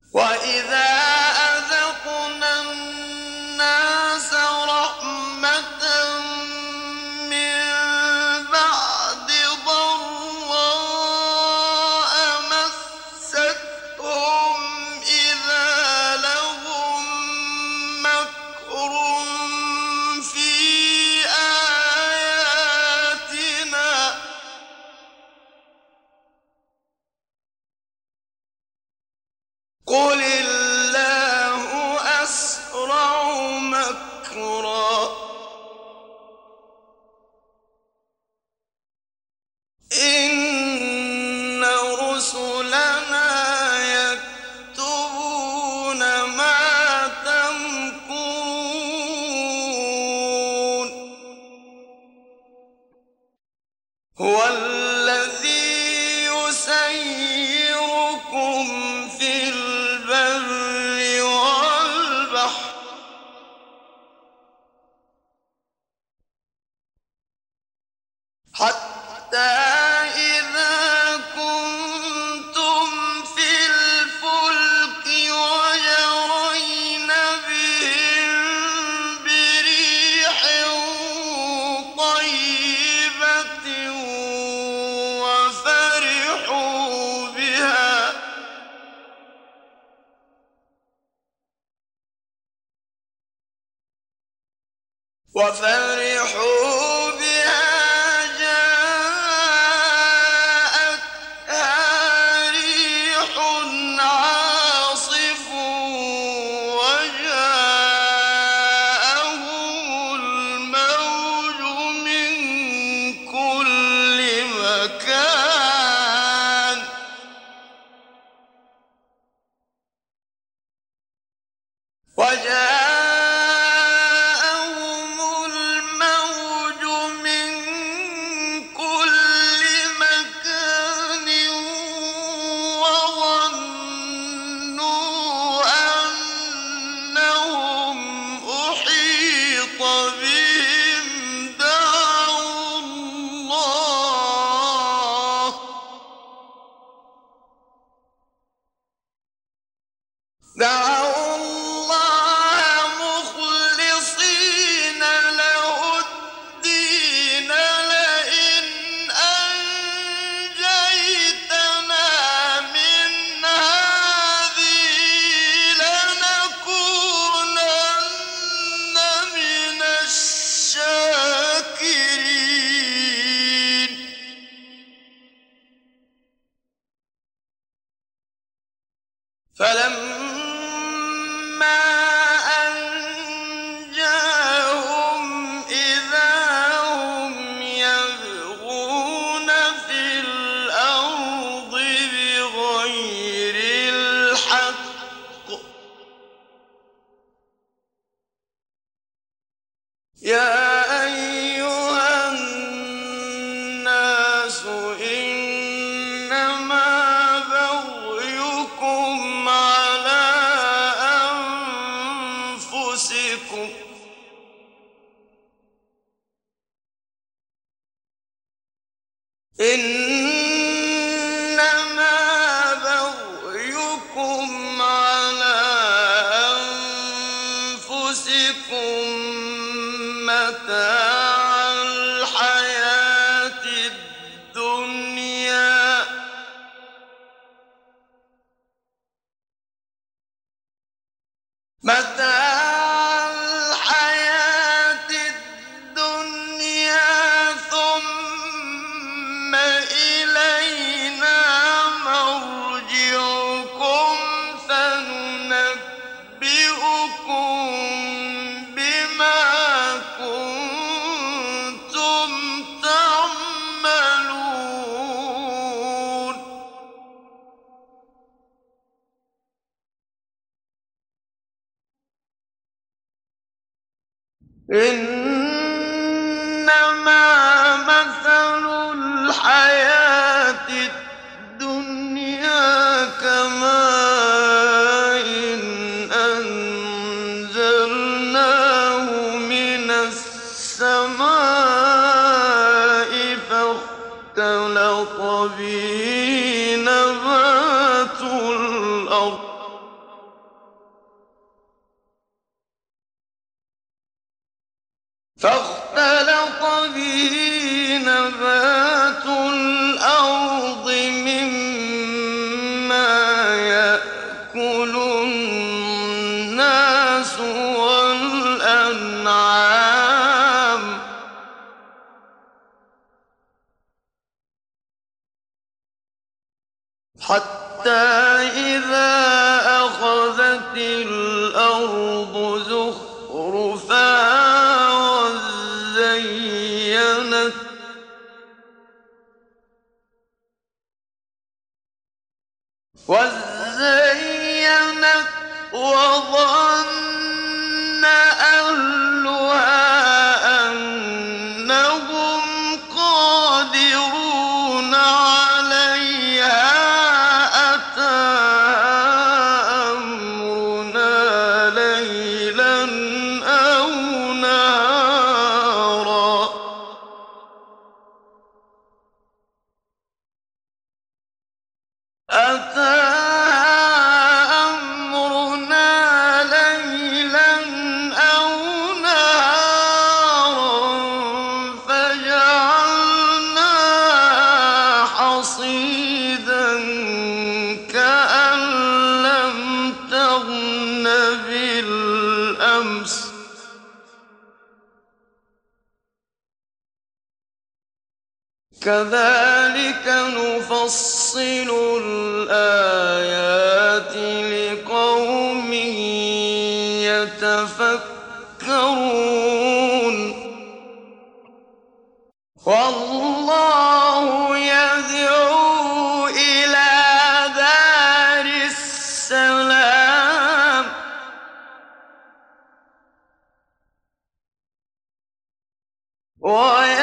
وإذا أذقنا الناس رحمة من بعد ضراء مستهم إذا لهم مكر في آياتنا قل الله أسرع مكرا إن رسلنا يكتبون ما تمكرون هو الذي يسيركم في البر والبحر حتى إذا كنتم في الفلك وجرين بهم بريح طيبة وفرحوا بها جاءتها ريح عاصف وجاءهم الموج من كل مكان وظنوا أنهم أحيط بهم دعوا الله مخلصين له الدين لئن أنجيتنا من هذه لنكونن من الشاكرين فلما أنجاهم إذا هم يبغون في الأرض بغير الحق يا أيها الناس إنما بغيكم على أنفسكم إنما بغيكم على أنفسكم متاع الحياة الدنيا ثم إلينا مرجعكم فننبئكم بما كنتم تعملون إنما مثل الحياة الدنيا كماء أنزلناه من السماء فاختلط به نبات الأرض وظن أهلها أنهم قادرون عليها أتاها أمرنا ليلا أو نهارا فجعلناها حصيدا كأن لم تغن بالأمس كذلك نفصل الآيات لقوم يتفكرون والله يدعو إلى دار السلام ويهدي